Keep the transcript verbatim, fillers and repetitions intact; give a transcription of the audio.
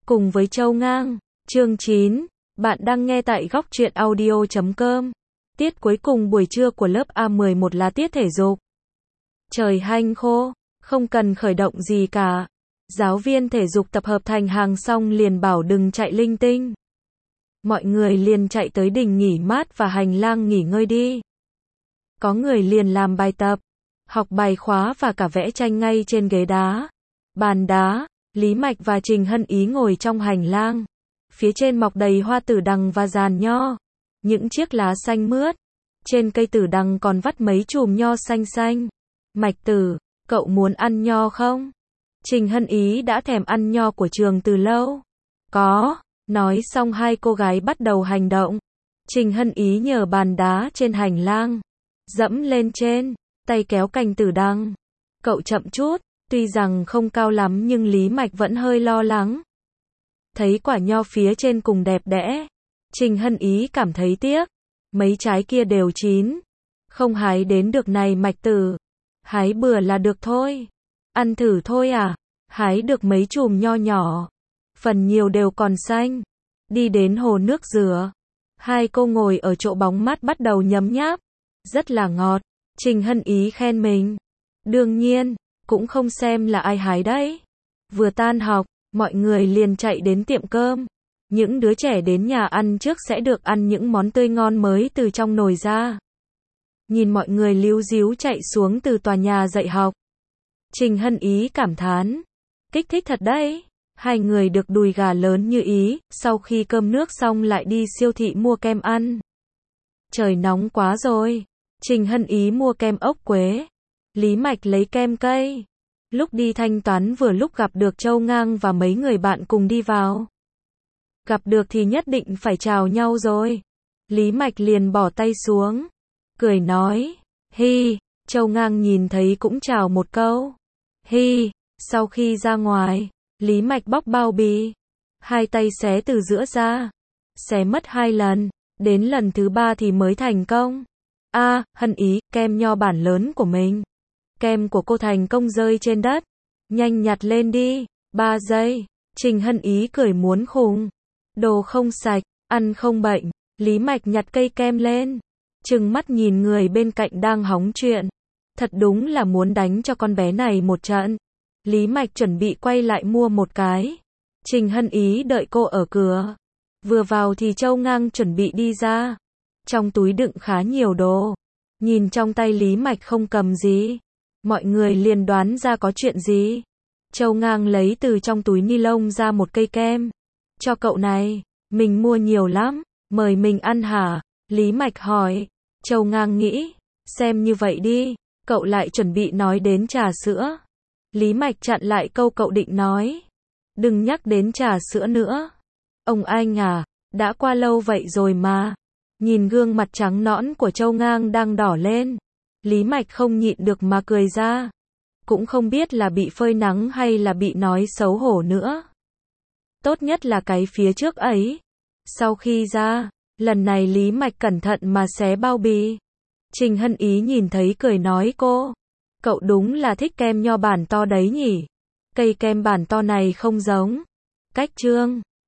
cùng với Châu Ngang. Chương chín. Bạn đang nghe tại góc truyện audio chấm com. Tiết cuối cùng buổi trưa của lớp A mười một là tiết thể dục. Trời hanh khô, không cần khởi động gì cả. Giáo viên thể dục tập hợp thành hàng xong liền bảo đừng chạy linh tinh. Mọi người liền chạy tới đình nghỉ mát và hành lang nghỉ ngơi đi. Có người liền làm bài tập, học bài khóa và cả vẽ tranh ngay trên ghế đá, bàn đá. Lý Mạch và Trình Hân Ý ngồi trong hành lang. Phía trên mọc đầy hoa tử đằng và giàn nho. Những chiếc lá xanh mướt. Trên cây tử đằng còn vắt mấy chùm nho xanh xanh. Mạch Tử, cậu muốn ăn nho không? Trình Hân Ý đã thèm ăn nho của trường từ lâu. Có. Nói xong hai cô gái bắt đầu hành động. Trình Hân Ý nhờ bàn đá trên hành lang, dẫm lên trên, tay kéo cành tử đằng. Cậu chậm chút, tuy rằng không cao lắm nhưng Lý Mạch vẫn hơi lo lắng. Thấy quả nho phía trên cùng đẹp đẽ, Trình Hân Ý cảm thấy tiếc. Mấy trái kia đều chín, không hái đến được này Mạch Tử. Hái bừa là được thôi. Ăn thử thôi à? Hái được mấy chùm nho nhỏ, phần nhiều đều còn xanh. Đi đến hồ nước rửa. Hai cô ngồi ở chỗ bóng mát bắt đầu nhấm nháp. Rất là ngọt. Trình Hân Ý khen mình. Đương nhiên, cũng không xem là ai hái đấy. Vừa tan học, mọi người liền chạy đến tiệm cơm. Những đứa trẻ đến nhà ăn trước sẽ được ăn những món tươi ngon mới từ trong nồi ra. Nhìn mọi người líu ríu chạy xuống từ tòa nhà dạy học, Trình Hân Ý cảm thán. Kích thích thật đấy. Hai người được đùi gà lớn như ý, sau khi cơm nước xong lại đi siêu thị mua kem ăn. Trời nóng quá rồi. Trình Hân Ý mua kem ốc quế. Lý Mạch lấy kem cây. Lúc đi thanh toán vừa lúc gặp được Châu Ngang và mấy người bạn cùng đi vào. Gặp được thì nhất định phải chào nhau rồi. Lý Mạch liền bỏ tay xuống, cười nói, hi. Châu Ngang nhìn thấy cũng chào một câu, hi. Sau khi ra ngoài, Lý Mạch bóc bao bì, hai tay xé từ giữa ra, xé mất hai lần, đến lần thứ ba thì mới thành công. A, à, Hân Ý, kem nho bản lớn của mình. Kem của cô thành công rơi trên đất. Nhanh nhặt lên đi. Ba giây. Trình Hân Ý cười muốn khùng. Đồ không sạch, ăn không bệnh. Lý Mạch nhặt cây kem lên, trừng mắt nhìn người bên cạnh đang hóng chuyện. Thật đúng là muốn đánh cho con bé này một trận. Lý Mạch chuẩn bị quay lại mua một cái. Trình Hân Ý đợi cô ở cửa. Vừa vào thì Châu Ngang chuẩn bị đi ra. Trong túi đựng khá nhiều đồ. Nhìn trong tay Lý Mạch không cầm gì, mọi người liền đoán ra có chuyện gì. Châu Ngang lấy từ trong túi ni lông ra một cây kem. Cho cậu này, mình mua nhiều lắm, mời mình ăn hả? Lý Mạch hỏi. Châu Ngang nghĩ, xem như vậy đi, cậu lại chuẩn bị nói đến trà sữa. Lý Mạch chặn lại câu cậu định nói. Đừng nhắc đến trà sữa nữa. Ông anh à, đã qua lâu vậy rồi mà. Nhìn gương mặt trắng nõn của Châu Ngang đang đỏ lên, Lý Mạch không nhịn được mà cười ra. Cũng không biết là bị phơi nắng hay là bị nói xấu hổ nữa. Tốt nhất là cái phía trước ấy. Sau khi ra, lần này Lý Mạch cẩn thận mà xé bao bì. Trình Hân Ý nhìn thấy cười nói cô. Cậu đúng là thích kem nho bản to đấy nhỉ. Cây kem bản to này không giống cách Trương.